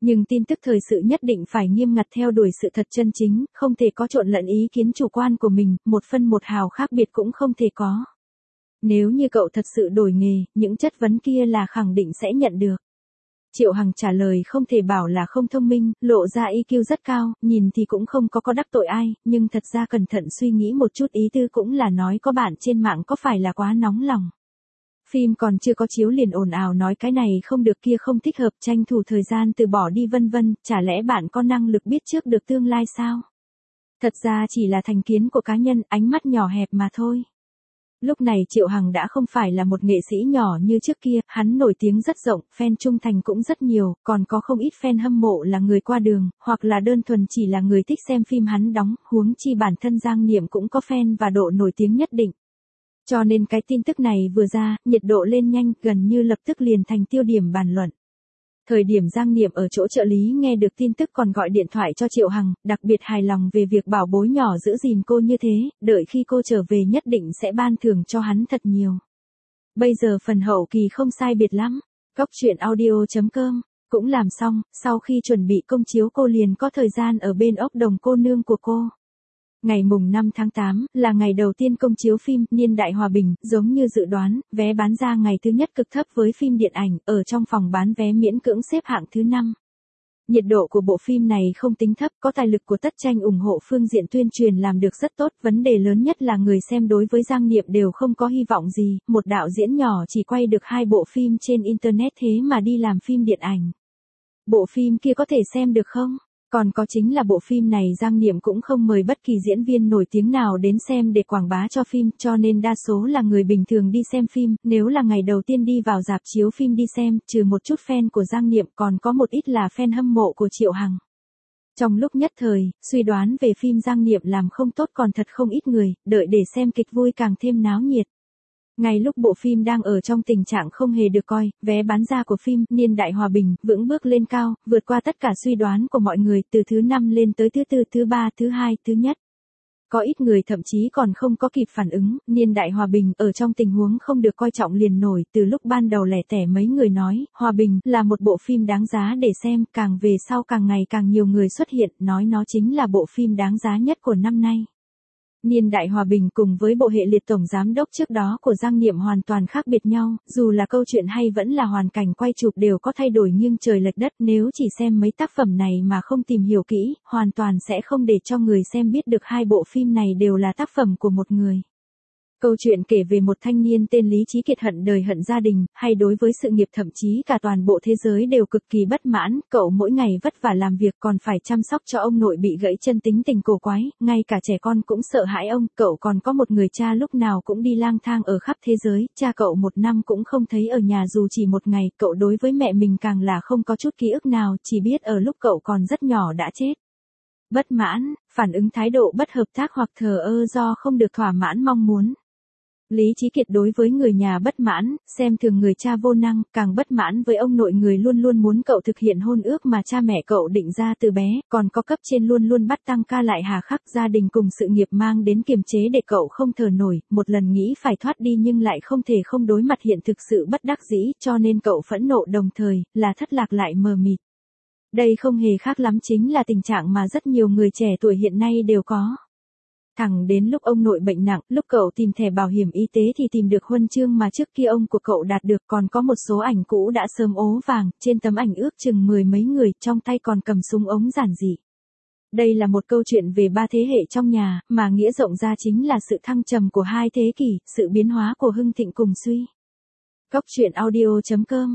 Nhưng tin tức thời sự nhất định phải nghiêm ngặt theo đuổi sự thật chân chính, không thể có trộn lẫn ý kiến chủ quan của mình, một phân một hào khác biệt cũng không thể có. Nếu như cậu thật sự đổi nghề, những chất vấn kia là khẳng định sẽ nhận được. Triệu Hằng trả lời không thể bảo là không thông minh, lộ ra IQ rất cao, nhìn thì cũng không có đắc tội ai, nhưng thật ra cẩn thận suy nghĩ một chút ý tư cũng là nói có bạn trên mạng có phải là quá nóng lòng. Phim còn chưa có chiếu liền ồn ào nói cái này không được kia không thích hợp, tranh thủ thời gian từ bỏ đi vân vân, chả lẽ bạn có năng lực biết trước được tương lai sao? Thật ra chỉ là thành kiến của cá nhân, ánh mắt nhỏ hẹp mà thôi. Lúc này Triệu Hằng đã không phải là một nghệ sĩ nhỏ như trước kia, hắn nổi tiếng rất rộng, fan trung thành cũng rất nhiều, còn có không ít fan hâm mộ là người qua đường, hoặc là đơn thuần chỉ là người thích xem phim hắn đóng, huống chi bản thân Giang Niệm cũng có fan và độ nổi tiếng nhất định. Cho nên cái tin tức này vừa ra, nhiệt độ lên nhanh, gần như lập tức liền thành tiêu điểm bàn luận. Thời điểm Giang Niệm ở chỗ trợ lý nghe được tin tức còn gọi điện thoại cho Triệu Hằng, đặc biệt hài lòng về việc bảo bối nhỏ giữ gìn cô như thế, đợi khi cô trở về nhất định sẽ ban thưởng cho hắn thật nhiều. Bây giờ phần hậu kỳ không sai biệt lắm. Cóc truyện audio.com cũng làm xong, sau khi chuẩn bị công chiếu cô liền có thời gian ở bên ốc đồng cô nương của cô. Ngày mùng 5 tháng 8 là ngày đầu tiên công chiếu phim Niên đại hòa bình, giống như dự đoán, vé bán ra ngày thứ nhất cực thấp với phim điện ảnh, ở trong phòng bán vé miễn cưỡng xếp hạng thứ 5. Nhiệt độ của bộ phim này không tính thấp, có tài lực của Tất Tranh ủng hộ phương diện tuyên truyền làm được rất tốt, vấn đề lớn nhất là người xem đối với Giang Niệm đều không có hy vọng gì, một đạo diễn nhỏ chỉ quay được 2 bộ phim trên internet thế mà đi làm phim điện ảnh. Bộ phim kia có thể xem được không? Còn có chính là bộ phim này Giang Niệm cũng không mời bất kỳ diễn viên nổi tiếng nào đến xem để quảng bá cho phim, cho nên đa số là người bình thường đi xem phim, nếu là ngày đầu tiên đi vào rạp chiếu phim đi xem, trừ một chút fan của Giang Niệm còn có một ít là fan hâm mộ của Triệu Hằng. Trong lúc nhất thời, suy đoán về phim Giang Niệm làm không tốt còn thật không ít người, đợi để xem kịch vui càng thêm náo nhiệt. Ngay lúc bộ phim đang ở trong tình trạng không hề được coi, vé bán ra của phim Niên đại hòa bình vững bước lên cao, vượt qua tất cả suy đoán của mọi người, từ thứ 5 lên tới thứ 4, thứ 3, thứ 2, thứ nhất. Có ít người thậm chí còn không có kịp phản ứng, Niên đại hòa bình ở trong tình huống không được coi trọng liền nổi, từ lúc ban đầu lẻ tẻ mấy người nói, Hòa bình là một bộ phim đáng giá để xem, càng về sau càng ngày càng nhiều người xuất hiện, nói nó chính là bộ phim đáng giá nhất của năm nay. Niên đại hòa bình cùng với bộ hệ liệt tổng giám đốc trước đó của Giang Niệm hoàn toàn khác biệt nhau, dù là câu chuyện hay vẫn là hoàn cảnh quay chụp đều có thay đổi nghiêng trời lệch đất, nếu chỉ xem mấy tác phẩm này mà không tìm hiểu kỹ, hoàn toàn sẽ không để cho người xem biết được 2 bộ phim này đều là tác phẩm của một người. Câu chuyện kể về một thanh niên tên Lý Chí Kiệt hận đời hận gia đình, hay đối với sự nghiệp thậm chí cả toàn bộ thế giới đều cực kỳ bất mãn, cậu mỗi ngày vất vả làm việc còn phải chăm sóc cho ông nội bị gãy chân tính tình cổ quái, ngay cả trẻ con cũng sợ hãi ông, cậu còn có một người cha lúc nào cũng đi lang thang ở khắp thế giới, cha cậu 1 năm cũng không thấy ở nhà dù chỉ 1 ngày, cậu đối với mẹ mình càng là không có chút ký ức nào, chỉ biết ở lúc cậu còn rất nhỏ đã chết. Bất mãn, phản ứng thái độ bất hợp tác hoặc thờ ơ do không được thỏa mãn mong muốn. Lý Chí Kiệt đối với người nhà bất mãn, xem thường người cha vô năng, càng bất mãn với ông nội người luôn luôn muốn cậu thực hiện hôn ước mà cha mẹ cậu định ra từ bé, còn có cấp trên luôn luôn bắt tăng ca lại hà khắc, gia đình cùng sự nghiệp mang đến kiềm chế để cậu không thở nổi, một lần nghĩ phải thoát đi nhưng lại không thể không đối mặt hiện thực sự bất đắc dĩ, cho nên cậu phẫn nộ đồng thời, là thất lạc lại mờ mịt. Đây không hề khác lắm chính là tình trạng mà rất nhiều người trẻ tuổi hiện nay đều có. Thẳng đến lúc ông nội bệnh nặng, lúc cậu tìm thẻ bảo hiểm y tế thì tìm được huân chương mà trước kia ông của cậu đạt được, còn có một số ảnh cũ đã sớm ố vàng, trên tấm ảnh ước chừng 10 mấy người, trong tay còn cầm súng ống giản dị. Đây là một câu chuyện về 3 thế hệ trong nhà, mà nghĩa rộng ra chính là sự thăng trầm của 2 thế kỷ, sự biến hóa của hưng thịnh cùng suy. Cóc truyện audio.com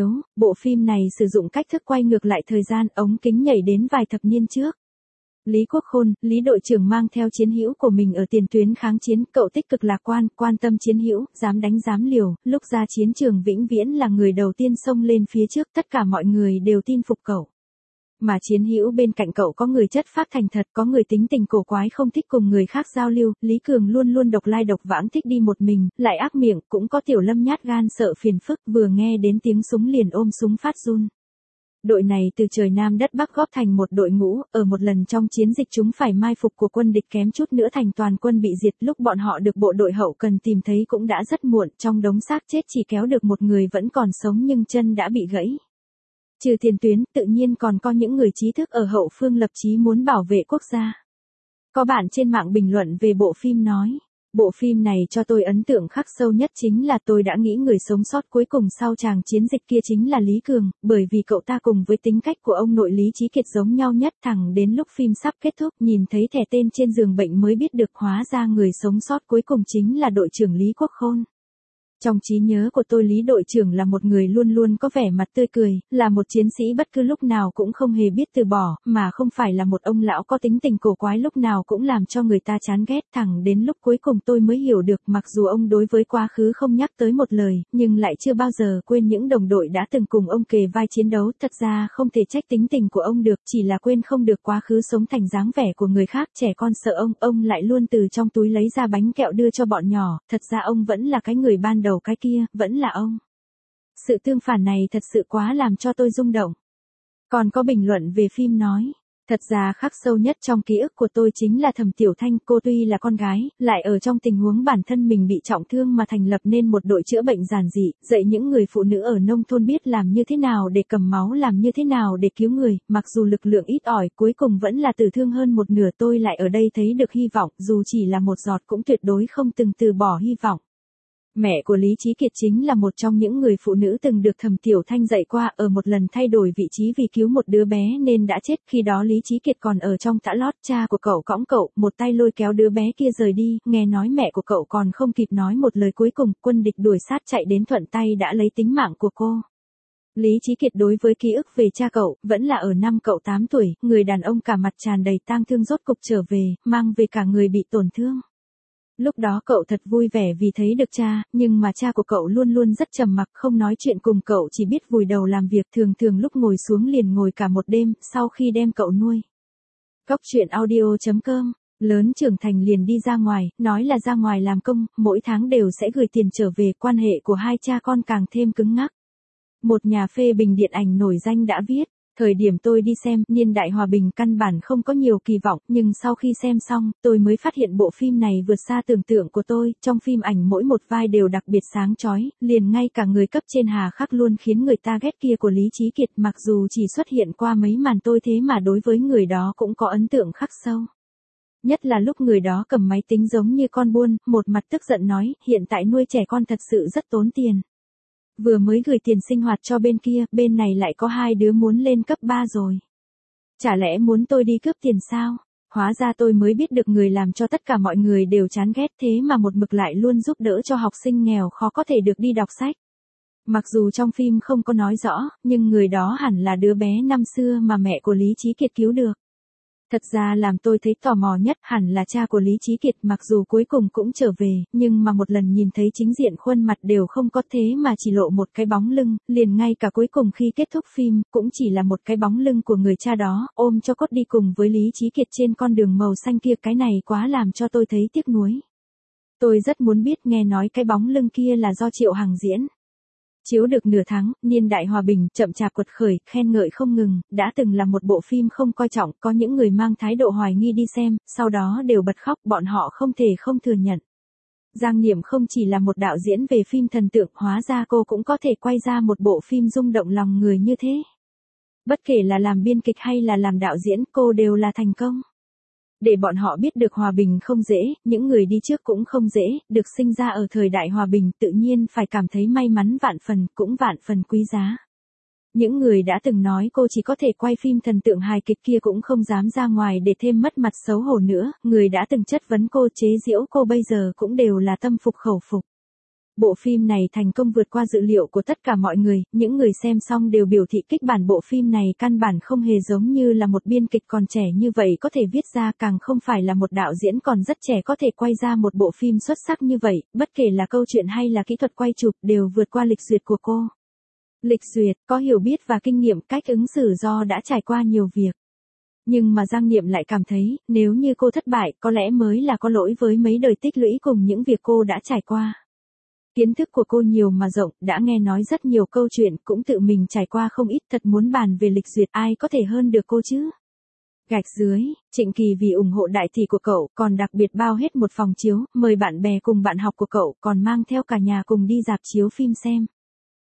bộ phim này sử dụng cách thức quay ngược lại thời gian, ống kính nhảy đến vài thập niên trước. Lý Quốc Khôn, Lý đội trưởng mang theo chiến hữu của mình ở tiền tuyến kháng chiến, cậu tích cực lạc quan, quan tâm chiến hữu, dám đánh dám liều, lúc ra chiến trường vĩnh viễn là người đầu tiên xông lên phía trước, tất cả mọi người đều tin phục cậu. Mà chiến hữu bên cạnh cậu có người chất phác thành thật, có người tính tình cổ quái không thích cùng người khác giao lưu, Lý Cường luôn luôn độc lai độc vãng thích đi một mình, lại ác miệng, cũng có Tiểu Lâm nhát gan sợ phiền phức, vừa nghe đến tiếng súng liền ôm súng phát run. Đội này từ trời Nam đất Bắc góp thành một đội ngũ, ở một lần trong chiến dịch chúng phải mai phục của quân địch kém chút nữa thành toàn quân bị diệt, lúc bọn họ được bộ đội hậu cần tìm thấy cũng đã rất muộn, trong đống xác chết chỉ kéo được một người vẫn còn sống nhưng chân đã bị gãy. Trừ tiền tuyến, tự nhiên còn có những người trí thức ở hậu phương lập chí muốn bảo vệ quốc gia. Có bạn trên mạng bình luận về bộ phim nói, bộ phim này cho tôi ấn tượng khắc sâu nhất chính là tôi đã nghĩ người sống sót cuối cùng sau tràng chiến dịch kia chính là Lý Cường, bởi vì cậu ta cùng với tính cách của ông nội Lý Chí Kiệt giống nhau nhất, thẳng đến lúc phim sắp kết thúc nhìn thấy thẻ tên trên giường bệnh mới biết được hóa ra người sống sót cuối cùng chính là đội trưởng Lý Quốc Khôn. Trong trí nhớ của tôi Lý đội trưởng là một người luôn luôn có vẻ mặt tươi cười, là một chiến sĩ bất cứ lúc nào cũng không hề biết từ bỏ, mà không phải là một ông lão có tính tình cổ quái lúc nào cũng làm cho người ta chán ghét. Thẳng đến lúc cuối cùng tôi mới hiểu được mặc dù ông đối với quá khứ không nhắc tới một lời, nhưng lại chưa bao giờ quên những đồng đội đã từng cùng ông kề vai chiến đấu. Thật ra không thể trách tính tình của ông được, chỉ là quên không được quá khứ sống thành dáng vẻ của người khác. Trẻ con sợ ông lại luôn từ trong túi lấy ra bánh kẹo đưa cho bọn nhỏ, thật ra ông vẫn là cái người ban đầu cái kia, vẫn là ông. Sự tương phản này thật sự quá làm cho tôi rung động. Còn có bình luận về phim nói, thật ra khắc sâu nhất trong ký ức của tôi chính là Thẩm Tiểu Thanh, cô tuy là con gái, lại ở trong tình huống bản thân mình bị trọng thương mà thành lập nên một đội chữa bệnh giản dị, dạy những người phụ nữ ở nông thôn biết làm như thế nào để cầm máu, làm như thế nào để cứu người, mặc dù lực lượng ít ỏi, cuối cùng vẫn là tử thương hơn một nửa. Tôi lại ở đây thấy được hy vọng, dù chỉ là một giọt cũng tuyệt đối không từng từ bỏ hy vọng. Mẹ của Lý Chí Kiệt chính là một trong những người phụ nữ từng được Thẩm Tiểu Thanh dạy qua, ở một lần thay đổi vị trí vì cứu một đứa bé nên đã chết. Khi đó Lý Chí Kiệt còn ở trong tã lót, cha của cậu cõng cậu, một tay lôi kéo đứa bé kia rời đi, nghe nói mẹ của cậu còn không kịp nói một lời cuối cùng, quân địch đuổi sát chạy đến thuận tay đã lấy tính mạng của cô. Lý Chí Kiệt đối với ký ức về cha cậu, vẫn là ở năm cậu 8 tuổi, người đàn ông cả mặt tràn đầy tang thương rốt cục trở về, mang về cả người bị tổn thương. Lúc đó cậu thật vui vẻ vì thấy được cha, nhưng mà cha của cậu luôn luôn rất trầm mặc, không nói chuyện cùng cậu, chỉ biết vùi đầu làm việc, thường lúc ngồi xuống liền ngồi cả một đêm, sau khi đem cậu nuôi. Cóc truyện audio.com, lớn trưởng thành liền đi ra ngoài, nói là ra ngoài làm công, mỗi tháng đều sẽ gửi tiền trở về, quan hệ của hai cha con càng thêm cứng ngắc. Một nhà phê bình điện ảnh nổi danh đã viết, thời điểm tôi đi xem, Niên đại hòa bình căn bản không có nhiều kỳ vọng, nhưng sau khi xem xong, tôi mới phát hiện bộ phim này vượt xa tưởng tượng của tôi. Trong phim ảnh mỗi một vai đều đặc biệt sáng chói, liền ngay cả người cấp trên hà khắc luôn khiến người ta ghét kia của Lý Chí Kiệt, mặc dù chỉ xuất hiện qua mấy màn tôi thế mà đối với người đó cũng có ấn tượng khắc sâu. Nhất là lúc người đó cầm máy tính giống như con buôn, một mặt tức giận nói, hiện tại nuôi trẻ con thật sự rất tốn tiền. Vừa mới gửi tiền sinh hoạt cho bên kia, bên này lại có 2 đứa muốn lên cấp 3 rồi. Chả lẽ muốn tôi đi cướp tiền sao? Hóa ra tôi mới biết được người làm cho tất cả mọi người đều chán ghét, thế mà một mực lại luôn giúp đỡ cho học sinh nghèo khó có thể được đi đọc sách. Mặc dù trong phim không có nói rõ, nhưng người đó hẳn là đứa bé năm xưa mà mẹ của Lý Chí Kiệt cứu được. Thật ra làm tôi thấy tò mò nhất hẳn là cha của Lý Chí Kiệt, mặc dù cuối cùng cũng trở về, nhưng mà một lần nhìn thấy chính diện khuôn mặt đều không có, thế mà chỉ lộ một cái bóng lưng, liền ngay cả cuối cùng khi kết thúc phim, cũng chỉ là một cái bóng lưng của người cha đó, ôm cho cốt đi cùng với Lý Chí Kiệt trên con đường màu xanh kia. Cái này quá làm cho tôi thấy tiếc nuối. Tôi rất muốn biết, nghe nói cái bóng lưng kia là do Triệu Hằng diễn. Chiếu được nửa tháng, Niên đại hòa bình, chậm chạp quật khởi, khen ngợi không ngừng, đã từng là một bộ phim không coi trọng, có những người mang thái độ hoài nghi đi xem, sau đó đều bật khóc, bọn họ không thể không thừa nhận. Giang Niệm không chỉ là một đạo diễn về phim thần tượng, hóa ra cô cũng có thể quay ra một bộ phim rung động lòng người như thế. Bất kể là làm biên kịch hay là làm đạo diễn, cô đều là thành công. Để bọn họ biết được hòa bình không dễ, những người đi trước cũng không dễ, được sinh ra ở thời đại hòa bình tự nhiên phải cảm thấy may mắn vạn phần, cũng vạn phần quý giá. Những người đã từng nói cô chỉ có thể quay phim thần tượng hài kịch kia cũng không dám ra ngoài để thêm mất mặt xấu hổ nữa, người đã từng chất vấn cô, chế giễu cô bây giờ cũng đều là tâm phục khẩu phục. Bộ phim này thành công vượt qua dự liệu của tất cả mọi người, những người xem xong đều biểu thị kịch bản bộ phim này căn bản không hề giống như là một biên kịch còn trẻ như vậy có thể viết ra, càng không phải là một đạo diễn còn rất trẻ có thể quay ra một bộ phim xuất sắc như vậy, bất kể là câu chuyện hay là kỹ thuật quay chụp đều vượt qua lịch duyệt của cô. Lịch duyệt, có hiểu biết và kinh nghiệm cách ứng xử do đã trải qua nhiều việc. Nhưng mà Giang Niệm lại cảm thấy, nếu như cô thất bại, có lẽ mới là có lỗi với mấy đời tích lũy cùng những việc cô đã trải qua. Kiến thức của cô nhiều mà rộng, đã nghe nói rất nhiều câu chuyện, cũng tự mình trải qua không ít, thật muốn bàn về lịch duyệt ai có thể hơn được cô chứ. Gạch dưới, Trịnh Kỳ vì ủng hộ đại tỷ của cậu, còn đặc biệt bao hết một phòng chiếu, mời bạn bè cùng bạn học của cậu, còn mang theo cả nhà cùng đi rạp chiếu phim xem.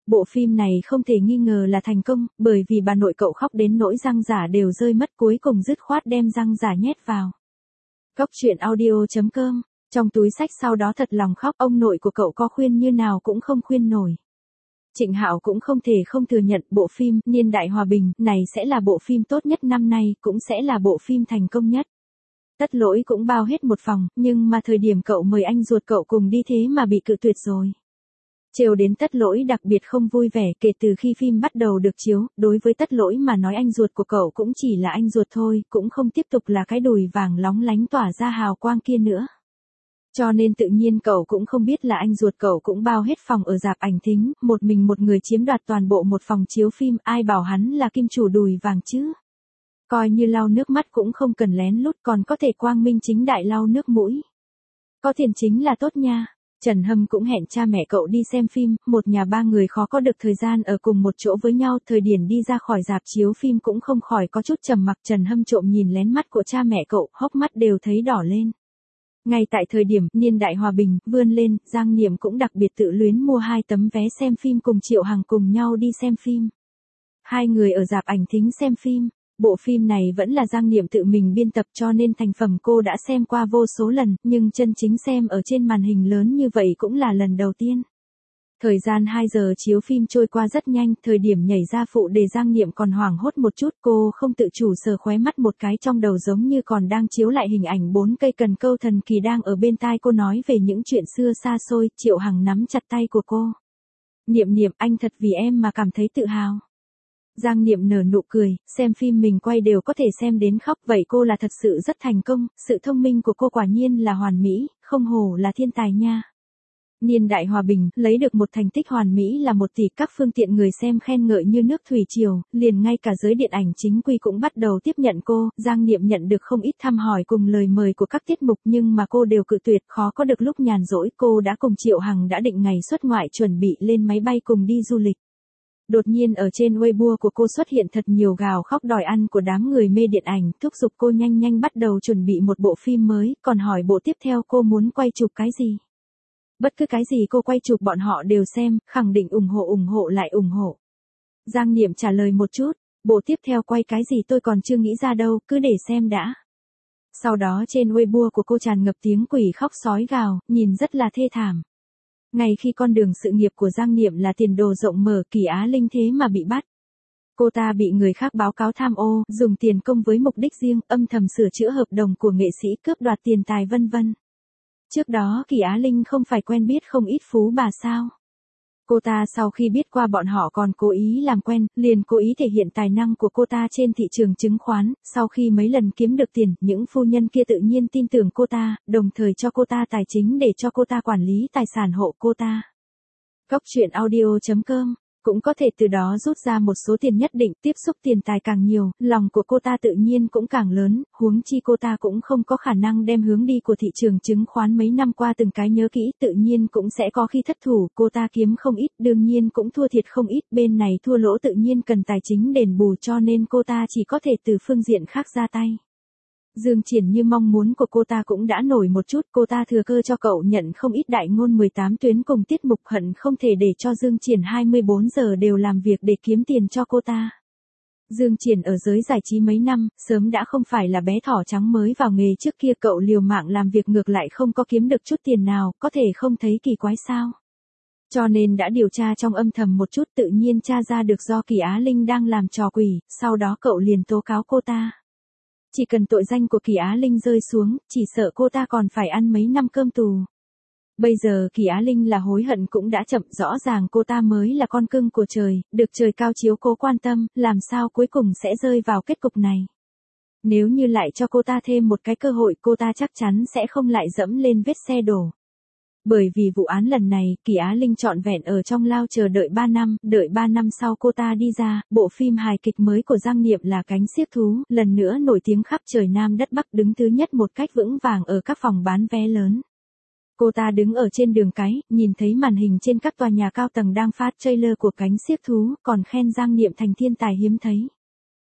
Bộ phim này không thể nghi ngờ là thành công, bởi vì bà nội cậu khóc đến nỗi răng giả đều rơi mất, cuối cùng dứt khoát đem răng giả nhét vào. Góc truyện audio.com, trong túi xách sau đó thật lòng khóc, ông nội của cậu có khuyên như nào cũng không khuyên nổi. Trịnh Hạo cũng không thể không thừa nhận bộ phim Niên đại hòa bình này sẽ là bộ phim tốt nhất năm nay, cũng sẽ là bộ phim thành công nhất. Tất Lỗi cũng bao hết một phòng, nhưng mà thời điểm cậu mời anh ruột cậu cùng đi thế mà bị cự tuyệt rồi. Trêu đến Tất Lỗi đặc biệt không vui vẻ. Kể từ khi phim bắt đầu được chiếu, đối với Tất Lỗi mà nói anh ruột của cậu cũng chỉ là anh ruột thôi, cũng không tiếp tục là cái đùi vàng lóng lánh tỏa ra hào quang kia nữa. Cho nên tự nhiên cậu cũng không biết là anh ruột cậu cũng bao hết phòng ở rạp ảnh thính, một mình một người chiếm đoạt toàn bộ một phòng chiếu phim, ai bảo hắn là kim chủ đùi vàng chứ. Coi như lau nước mắt cũng không cần lén lút, còn có thể quang minh chính đại lau nước mũi. Có tiền chính là tốt nha. Trần Hâm cũng hẹn cha mẹ cậu đi xem phim, một nhà ba người khó có được thời gian ở cùng một chỗ với nhau, thời điểm đi ra khỏi rạp chiếu phim cũng không khỏi có chút trầm mặc. Trần Hâm trộm nhìn lén mắt của cha mẹ cậu, hốc mắt đều thấy đỏ lên. Ngay tại thời điểm Niên đại hòa bình vươn lên, Giang Niệm cũng đặc biệt tự luyến mua 2 tấm vé xem phim cùng Triệu Hằng cùng nhau đi xem phim. Hai người ở rạp ảnh thính xem phim. Bộ phim này vẫn là Giang Niệm tự mình biên tập cho nên thành phẩm cô đã xem qua vô số lần, nhưng chân chính xem ở trên màn hình lớn như vậy cũng là lần đầu tiên. Thời gian 2 giờ chiếu phim trôi qua rất nhanh, thời điểm nhảy ra phụ đề Giang Niệm còn hoảng hốt một chút, cô không tự chủ sờ khóe mắt một cái, trong đầu giống như còn đang chiếu lại hình ảnh 4 cây cần câu thần kỳ đang ở bên tai cô nói về những chuyện xưa xa xôi. Triệu Hằng nắm chặt tay của cô. Niệm Niệm, anh thật vì em mà cảm thấy tự hào. Giang Niệm nở nụ cười, xem phim mình quay đều có thể xem đến khóc, vậy cô là thật sự rất thành công, sự thông minh của cô quả nhiên là hoàn mỹ, không hổ là thiên tài nha. Niên đại hòa bình, lấy được một thành tích hoàn mỹ là 1 tỷ, các phương tiện người xem khen ngợi như nước thủy triều, liền ngay cả giới điện ảnh chính quy cũng bắt đầu tiếp nhận cô. Giang Niệm nhận được không ít thăm hỏi cùng lời mời của các tiết mục nhưng mà cô đều cự tuyệt, khó có được lúc nhàn rỗi, cô đã cùng Triệu Hằng đã định ngày xuất ngoại chuẩn bị lên máy bay cùng đi du lịch. Đột nhiên ở trên Weibo của cô xuất hiện thật nhiều gào khóc đòi ăn của đám người mê điện ảnh, thúc giục cô nhanh nhanh bắt đầu chuẩn bị một bộ phim mới, còn hỏi bộ tiếp theo cô muốn quay chụp cái gì. Bất cứ cái gì cô quay chụp bọn họ đều xem, khẳng định ủng hộ lại ủng hộ. Giang Niệm trả lời một chút, bộ tiếp theo quay cái gì tôi còn chưa nghĩ ra đâu, cứ để xem đã. Sau đó trên Weibo của cô tràn ngập tiếng quỷ khóc sói gào, nhìn rất là thê thảm. Ngay khi con đường sự nghiệp của Giang Niệm là tiền đồ rộng mở, Kỳ Á Linh thế mà bị bắt. Cô ta bị người khác báo cáo tham ô, dùng tiền công với mục đích riêng, âm thầm sửa chữa hợp đồng của nghệ sĩ, cướp đoạt tiền tài vân vân. Trước đó Kỳ Á Linh không phải quen biết không ít phú bà sao? Cô ta sau khi biết qua bọn họ còn cố ý làm quen, liền cố ý thể hiện tài năng của cô ta trên thị trường chứng khoán, sau khi mấy lần kiếm được tiền, những phu nhân kia tự nhiên tin tưởng cô ta, đồng thời cho cô ta tài chính để cho cô ta quản lý tài sản hộ cô ta. Góc truyện audio.com, cũng có thể từ đó rút ra một số tiền nhất định, tiếp xúc tiền tài càng nhiều, lòng của cô ta tự nhiên cũng càng lớn, huống chi cô ta cũng không có khả năng đem hướng đi của thị trường chứng khoán mấy năm qua từng cái nhớ kỹ, tự nhiên cũng sẽ có khi thất thủ, cô ta kiếm không ít, đương nhiên cũng thua thiệt không ít, bên này thua lỗ tự nhiên cần tài chính đền bù cho nên cô ta chỉ có thể từ phương diện khác ra tay. Dương Triển như mong muốn của cô ta cũng đã nổi một chút, cô ta thừa cơ cho cậu nhận không ít đại ngôn 18 tuyến cùng tiết mục, hận không thể để cho Dương Triển 24 giờ đều làm việc để kiếm tiền cho cô ta. Dương Triển ở giới giải trí mấy năm, sớm đã không phải là bé thỏ trắng mới vào nghề, trước kia cậu liều mạng làm việc ngược lại không có kiếm được chút tiền nào, có thể không thấy kỳ quái sao. Cho nên đã điều tra trong âm thầm một chút, tự nhiên tra ra được do Kỳ Á Linh đang làm trò quỷ, sau đó cậu liền tố cáo cô ta. Chỉ cần tội danh của Kỳ Á Linh rơi xuống, chỉ sợ cô ta còn phải ăn mấy năm cơm tù. Bây giờ Kỳ Á Linh là hối hận cũng đã chậm, rõ ràng cô ta mới là con cưng của trời, được trời cao chiếu cố quan tâm, làm sao cuối cùng sẽ rơi vào kết cục này. Nếu như lại cho cô ta thêm một cái cơ hội, cô ta chắc chắn sẽ không lại dẫm lên vết xe đổ. Bởi vì vụ án lần này, Kỳ Á Linh trọn vẹn ở trong lao chờ đợi 3 năm, đợi 3 năm sau cô ta đi ra, bộ phim hài kịch mới của Giang Niệm là Cánh Xiếc Thú, lần nữa nổi tiếng khắp trời Nam đất Bắc, đứng thứ nhất một cách vững vàng ở các phòng bán vé lớn. Cô ta đứng ở trên đường cái, nhìn thấy màn hình trên các tòa nhà cao tầng đang phát trailer của Cánh Xiếc Thú, còn khen Giang Niệm thành thiên tài hiếm thấy.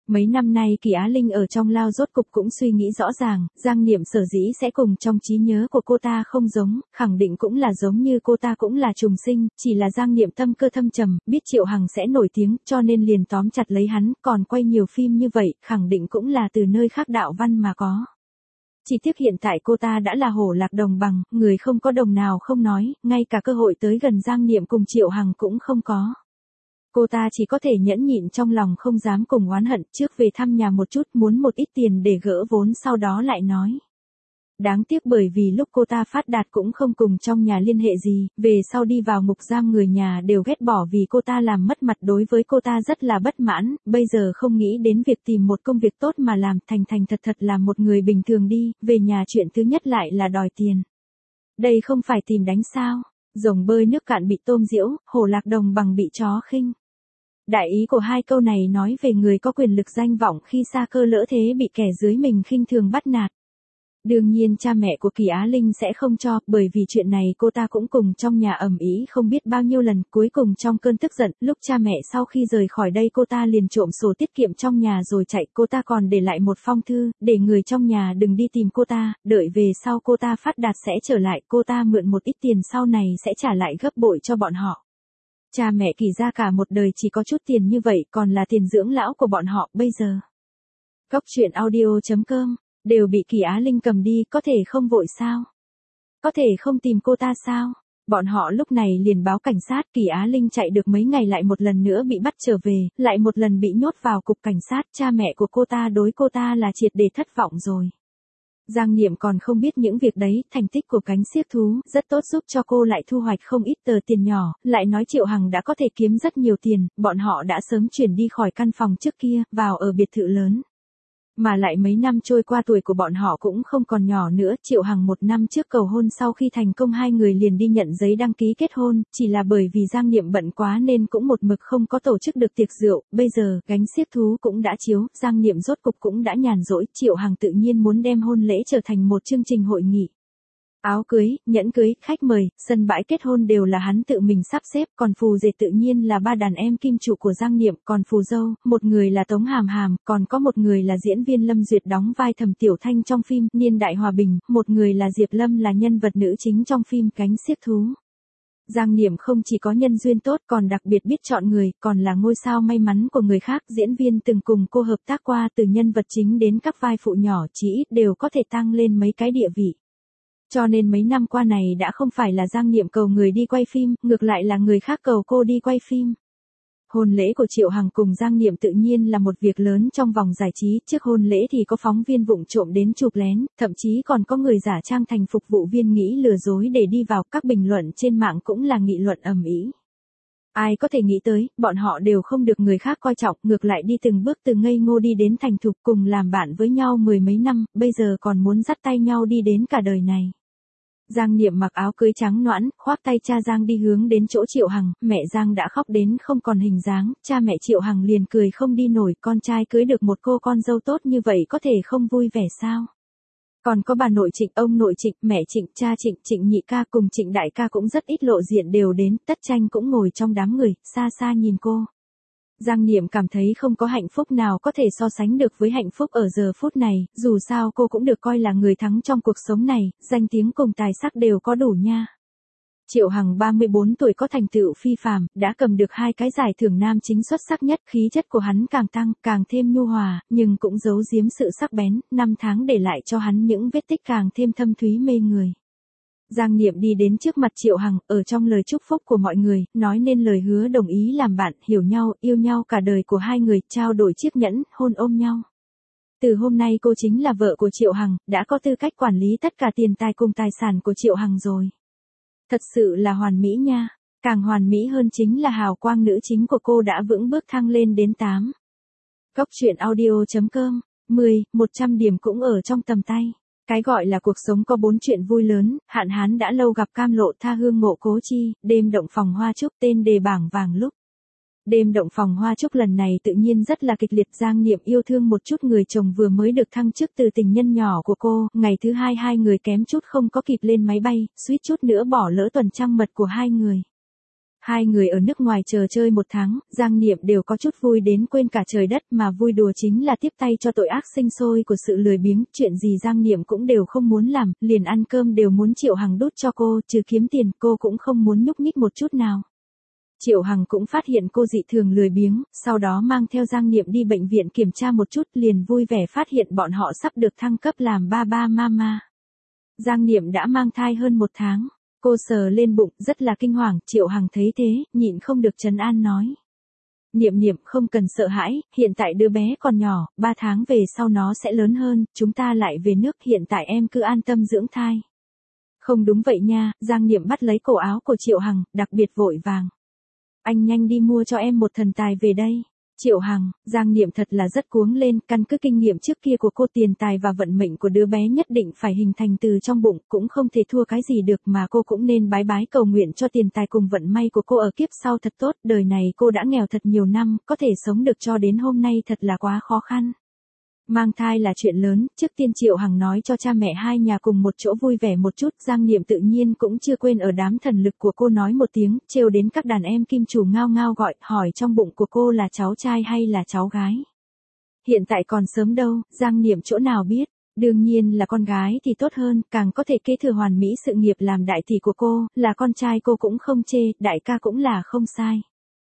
Mấy năm nay Kỳ Á Linh ở trong lao rốt cục cũng suy nghĩ rõ ràng, Giang Niệm sở dĩ sẽ cùng trong trí nhớ của cô ta không giống, khẳng định cũng là giống như cô ta cũng là trùng sinh, chỉ là Giang Niệm tâm cơ thâm trầm, biết Triệu Hằng sẽ nổi tiếng, cho nên liền tóm chặt lấy hắn, còn quay nhiều phim như vậy, khẳng định cũng là từ nơi khác đạo văn mà có. Chỉ tiếc hiện tại cô ta đã là hổ lạc đồng bằng, người không có đồng nào không nói, ngay cả cơ hội tới gần Giang Niệm cùng Triệu Hằng cũng không có. Cô ta chỉ có thể nhẫn nhịn trong lòng không dám cùng oán hận, trước về thăm nhà một chút muốn một ít tiền để gỡ vốn sau đó lại nói. Đáng tiếc bởi vì lúc cô ta phát đạt cũng không cùng trong nhà liên hệ gì, về sau đi vào ngục giam người nhà đều ghét bỏ vì cô ta làm mất mặt, đối với cô ta rất là bất mãn, bây giờ không nghĩ đến việc tìm một công việc tốt mà làm, thành thành thật thật là một người bình thường đi, về nhà chuyện thứ nhất lại là đòi tiền. Đây không phải tìm đánh sao, rồng bơi nước cạn bị tôm diễu, hổ lạc đồng bằng bị chó khinh. Đại ý của hai câu này nói về người có quyền lực danh vọng khi xa cơ lỡ thế bị kẻ dưới mình khinh thường bắt nạt. Đương nhiên cha mẹ của Kỳ Á Linh sẽ không cho, bởi vì chuyện này cô ta cũng cùng trong nhà ầm ĩ không biết bao nhiêu lần, cuối cùng trong cơn tức giận, lúc cha mẹ sau khi rời khỏi đây cô ta liền trộm sổ tiết kiệm trong nhà rồi chạy, cô ta còn để lại một phong thư, để người trong nhà đừng đi tìm cô ta, đợi về sau cô ta phát đạt sẽ trở lại, cô ta mượn một ít tiền sau này sẽ trả lại gấp bội cho bọn họ. Cha mẹ Kỳ gia cả một đời chỉ có chút tiền như vậy, còn là tiền dưỡng lão của bọn họ bây giờ. Cốc truyện audio.com đều bị Kỳ Á Linh cầm đi, có thể không vội sao? Có thể không tìm cô ta sao? Bọn họ lúc này liền báo cảnh sát, Kỳ Á Linh chạy được mấy ngày lại một lần nữa bị bắt trở về, lại một lần bị nhốt vào cục cảnh sát, cha mẹ của cô ta đối cô ta là triệt để thất vọng rồi. Giang Niệm còn không biết những việc đấy, thành tích của cánh xiếc thú rất tốt giúp cho cô lại thu hoạch không ít tờ tiền nhỏ, lại nói Triệu Hằng đã có thể kiếm rất nhiều tiền, bọn họ đã sớm chuyển đi khỏi căn phòng trước kia, vào ở biệt thự lớn. Mà lại mấy năm trôi qua tuổi của bọn họ cũng không còn nhỏ nữa, Triệu Hằng một năm trước cầu hôn sau khi thành công hai người liền đi nhận giấy đăng ký kết hôn, chỉ là bởi vì Giang Niệm bận quá nên cũng một mực không có tổ chức được tiệc rượu, bây giờ gánh xiếc thú cũng đã chiếu, Giang Niệm rốt cục cũng đã nhàn rỗi, Triệu Hằng tự nhiên muốn đem hôn lễ trở thành một chương trình hội nghị. Áo cưới, nhẫn cưới, khách mời, sân bãi kết hôn đều là hắn tự mình sắp xếp, còn phù rể tự nhiên là ba đàn em kim trụ của Giang Niệm, còn phù dâu, một người là Tống Hàm Hàm, còn có một người là diễn viên Lâm Duyệt đóng vai Thẩm Tiểu Thanh trong phim Niên Đại Hòa Bình, một người là Diệp Lâm là nhân vật nữ chính trong phim Cánh Xiếc Thú. Giang Niệm không chỉ có nhân duyên tốt còn đặc biệt biết chọn người, còn là ngôi sao may mắn của người khác, diễn viên từng cùng cô hợp tác qua từ nhân vật chính đến các vai phụ nhỏ chí ít đều có thể tăng lên mấy cái địa vị. Cho nên mấy năm qua này đã không phải là Giang Niệm cầu người đi quay phim, ngược lại là người khác cầu cô đi quay phim. Hôn lễ của Triệu Hằng cùng Giang Niệm tự nhiên là một việc lớn trong vòng giải trí, trước hôn lễ thì có phóng viên vụng trộm đến chụp lén, thậm chí còn có người giả trang thành phục vụ viên nghĩ lừa dối để đi vào, các bình luận trên mạng cũng là nghị luận ầm ĩ. Ai có thể nghĩ tới, bọn họ đều không được người khác coi trọng, ngược lại đi từng bước từ ngây ngô đi đến thành thục, cùng làm bạn với nhau mười mấy năm, bây giờ còn muốn dắt tay nhau đi đến cả đời này. Giang Niệm mặc áo cưới trắng nõn, khoác tay cha Giang đi hướng đến chỗ Triệu Hằng, mẹ Giang đã khóc đến không còn hình dáng, cha mẹ Triệu Hằng liền cười không đi nổi, con trai cưới được một cô con dâu tốt như vậy có thể không vui vẻ sao? Còn có bà nội Trịnh, ông nội Trịnh, mẹ Trịnh, cha Trịnh, Trịnh nhị ca cùng Trịnh đại ca cũng rất ít lộ diện đều đến, Tất Tranh cũng ngồi trong đám người, xa xa nhìn cô. Giang Niệm cảm thấy không có hạnh phúc nào có thể so sánh được với hạnh phúc ở giờ phút này, dù sao cô cũng được coi là người thắng trong cuộc sống này, danh tiếng cùng tài sắc đều có đủ nha. Triệu Hằng 34 tuổi có thành tựu phi phàm, đã cầm được 2 cái giải thưởng nam chính xuất sắc nhất, khí chất của hắn càng tăng, càng thêm nhu hòa, nhưng cũng giấu giếm sự sắc bén, 5 tháng để lại cho hắn những vết tích càng thêm thâm thúy mê người. Giang Niệm đi đến trước mặt Triệu Hằng, ở trong lời chúc phúc của mọi người, nói nên lời hứa đồng ý làm bạn, hiểu nhau, yêu nhau cả đời của hai người, trao đổi chiếc nhẫn, hôn ôm nhau. Từ hôm nay cô chính là vợ của Triệu Hằng, đã có tư cách quản lý tất cả tiền tài cùng tài sản của Triệu Hằng rồi. Thật sự là hoàn mỹ nha, càng hoàn mỹ hơn chính là hào quang nữ chính của cô đã vững bước thăng lên đến 8. Cốc truyện audio.com, 100 điểm cũng ở trong tầm tay. Cái gọi là cuộc sống có 4 chuyện vui lớn, hạn hán đã lâu gặp cam lộ tha hương ngộ cố chi, đêm động phòng hoa trúc tên đề bảng vàng lúc. Đêm động phòng hoa trúc lần này tự nhiên rất là kịch liệt, Giang Niệm yêu thương một chút người chồng vừa mới được thăng chức từ tình nhân nhỏ của cô, ngày thứ hai hai người kém chút không có kịp lên máy bay, suýt chút nữa bỏ lỡ tuần trăng mật của hai người. Hai người ở nước ngoài chờ chơi một tháng, Giang Niệm đều có chút vui đến quên cả trời đất, mà vui đùa chính là tiếp tay cho tội ác sinh sôi của sự lười biếng, chuyện gì Giang Niệm cũng đều không muốn làm, liền ăn cơm đều muốn Triệu Hằng đút cho cô, trừ kiếm tiền cô cũng không muốn nhúc nhích một chút nào. Triệu Hằng cũng phát hiện cô dị thường lười biếng, sau đó mang theo Giang Niệm đi bệnh viện kiểm tra một chút, liền vui vẻ phát hiện bọn họ sắp được thăng cấp làm ba mama. Giang Niệm đã mang thai hơn 1 tháng. Cô sờ lên bụng, rất là kinh hoàng, Triệu Hằng thấy thế, nhịn không được trấn an nói. Niệm Niệm không cần sợ hãi, hiện tại đứa bé còn nhỏ, 3 tháng về sau nó sẽ lớn hơn, chúng ta lại về nước, hiện tại em cứ an tâm dưỡng thai. Không đúng vậy nha, Giang Niệm bắt lấy cổ áo của Triệu Hằng, đặc biệt vội vàng. Anh nhanh đi mua cho em một thần tài về đây. Triệu Hằng, Giang Niệm thật là rất cuống lên, căn cứ kinh nghiệm trước kia của cô, tiền tài và vận mệnh của đứa bé nhất định phải hình thành từ trong bụng, cũng không thể thua cái gì được, mà cô cũng nên bái bái cầu nguyện cho tiền tài cùng vận may của cô ở kiếp sau thật tốt, đời này cô đã nghèo thật nhiều năm, có thể sống được cho đến hôm nay thật là quá khó khăn. Mang thai là chuyện lớn, trước tiên Triệu Hằng nói cho cha mẹ hai nhà cùng một chỗ vui vẻ một chút, Giang Niệm tự nhiên cũng chưa quên ở đám thần lực của cô nói một tiếng, trêu đến các đàn em kim chủ ngao ngao gọi, hỏi trong bụng của cô là cháu trai hay là cháu gái. Hiện tại còn sớm đâu, Giang Niệm chỗ nào biết, đương nhiên là con gái thì tốt hơn, càng có thể kế thừa hoàn mỹ sự nghiệp làm đại tỷ của cô, là con trai cô cũng không chê, đại ca cũng là không sai.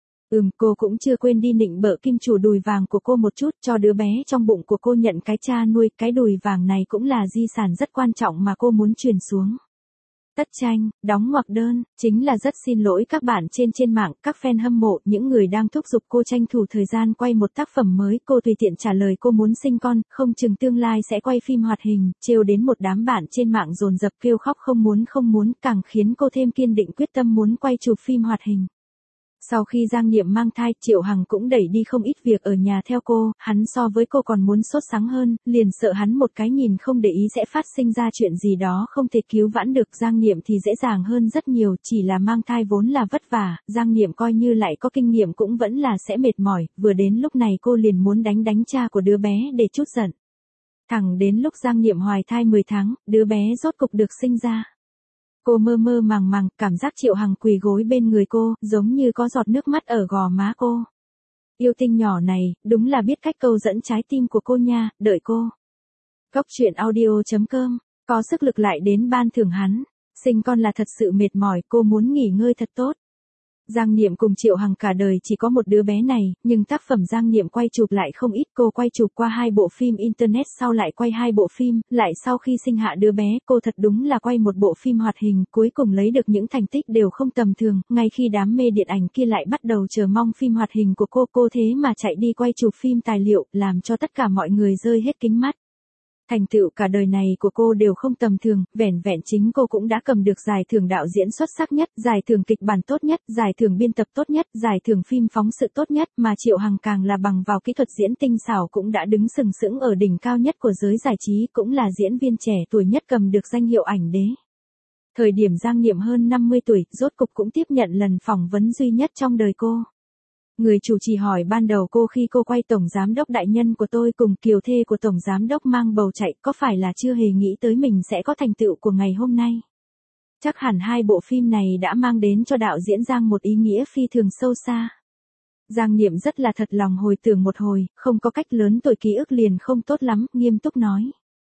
Cô cũng chưa quên đi nịnh bợ kim chủ đùi vàng của cô một chút, cho đứa bé trong bụng của cô nhận cái cha nuôi, cái đùi vàng này cũng là di sản rất quan trọng mà cô muốn truyền xuống. Tất tranh, đóng ngoặc đơn, chính là rất xin lỗi các bạn trên mạng, các fan hâm mộ, những người đang thúc giục cô tranh thủ thời gian quay một tác phẩm mới, cô tùy tiện trả lời cô muốn sinh con, không chừng tương lai sẽ quay phim hoạt hình, trêu đến một đám bạn trên mạng dồn dập kêu khóc không muốn, càng khiến cô thêm kiên định quyết tâm muốn quay chụp phim hoạt hình. Sau khi Giang Niệm mang thai, Triệu Hằng cũng đẩy đi không ít việc ở nhà theo cô, hắn so với cô còn muốn sốt sắng hơn, liền sợ hắn một cái nhìn không để ý sẽ phát sinh ra chuyện gì đó không thể cứu vãn được. Giang Niệm thì dễ dàng hơn rất nhiều, chỉ là mang thai vốn là vất vả, Giang Niệm coi như lại có kinh nghiệm cũng vẫn là sẽ mệt mỏi, vừa đến lúc này cô liền muốn đánh cha của đứa bé để trút giận. Thẳng đến lúc Giang Niệm hoài thai 10 tháng, đứa bé rốt cục được sinh ra. Cô mơ màng, cảm giác Triệu Hằng quỳ gối bên người cô, giống như có giọt nước mắt ở gò má cô. Yêu tinh nhỏ này, đúng là biết cách câu dẫn trái tim của cô nha, đợi cô. Cốc truyện audio.com, có sức lực lại đến ban thưởng hắn. Sinh con là thật sự mệt mỏi, cô muốn nghỉ ngơi thật tốt. Giang Niệm cùng Triệu Hằng cả đời chỉ có một đứa bé này, nhưng tác phẩm Giang Niệm quay chụp lại không ít, cô quay chụp qua 2 bộ phim internet, sau lại quay 2 bộ phim, lại sau khi sinh hạ đứa bé, cô thật đúng là quay một bộ phim hoạt hình, cuối cùng lấy được những thành tích đều không tầm thường, ngay khi đám mê điện ảnh kia lại bắt đầu chờ mong phim hoạt hình của cô thế mà chạy đi quay chụp phim tài liệu, làm cho tất cả mọi người rơi hết kính mắt. Thành tựu cả đời này của cô đều không tầm thường, vẻn vẹn chính cô cũng đã cầm được giải thưởng đạo diễn xuất sắc nhất, giải thưởng kịch bản tốt nhất, giải thưởng biên tập tốt nhất, giải thưởng phim phóng sự tốt nhất, mà Triệu Hằng càng là bằng vào kỹ thuật diễn tinh xảo cũng đã đứng sừng sững ở đỉnh cao nhất của giới giải trí, cũng là diễn viên trẻ tuổi nhất cầm được danh hiệu ảnh đế. Thời điểm Giang Niệm hơn 50 tuổi, rốt cục cũng tiếp nhận lần phỏng vấn duy nhất trong đời cô. Người chủ trì hỏi ban đầu cô khi cô quay Tổng Giám đốc đại nhân của tôi cùng kiều thê của Tổng Giám đốc mang bầu chạy, có phải là chưa hề nghĩ tới mình sẽ có thành tựu của ngày hôm nay? Chắc hẳn 2 bộ phim này đã mang đến cho đạo diễn Giang một ý nghĩa phi thường sâu xa. Giang Niệm rất là thật lòng hồi tưởng một hồi, không có cách, lớn tuổi ký ức liền không tốt lắm, nghiêm túc nói.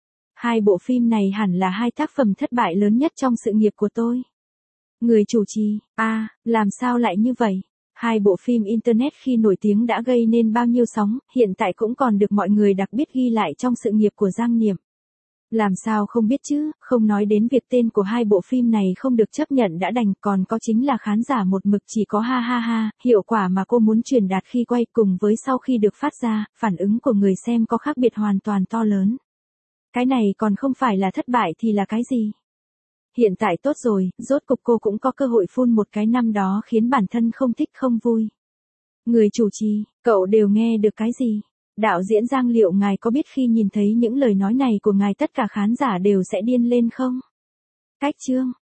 2 bộ phim này hẳn là 2 tác phẩm thất bại lớn nhất trong sự nghiệp của tôi. Người chủ trì, làm sao lại như vậy? 2 bộ phim internet khi nổi tiếng đã gây nên bao nhiêu sóng, hiện tại cũng còn được mọi người đặc biệt ghi lại trong sự nghiệp của Giang Niệm. Làm sao không biết chứ, không nói đến việc tên của 2 bộ phim này không được chấp nhận đã đành, còn có chính là khán giả một mực chỉ có ha, hiệu quả mà cô muốn truyền đạt khi quay cùng với sau khi được phát ra, phản ứng của người xem có khác biệt hoàn toàn to lớn. Cái này còn không phải là thất bại thì là cái gì? Hiện tại tốt rồi, rốt cục cô cũng có cơ hội phun một cái năm đó khiến bản thân không thích không vui. Người chủ trì, cậu đều nghe được cái gì? Đạo diễn Giang, liệu ngài có biết khi nhìn thấy những lời nói này của ngài tất cả khán giả đều sẽ điên lên không? Cách chương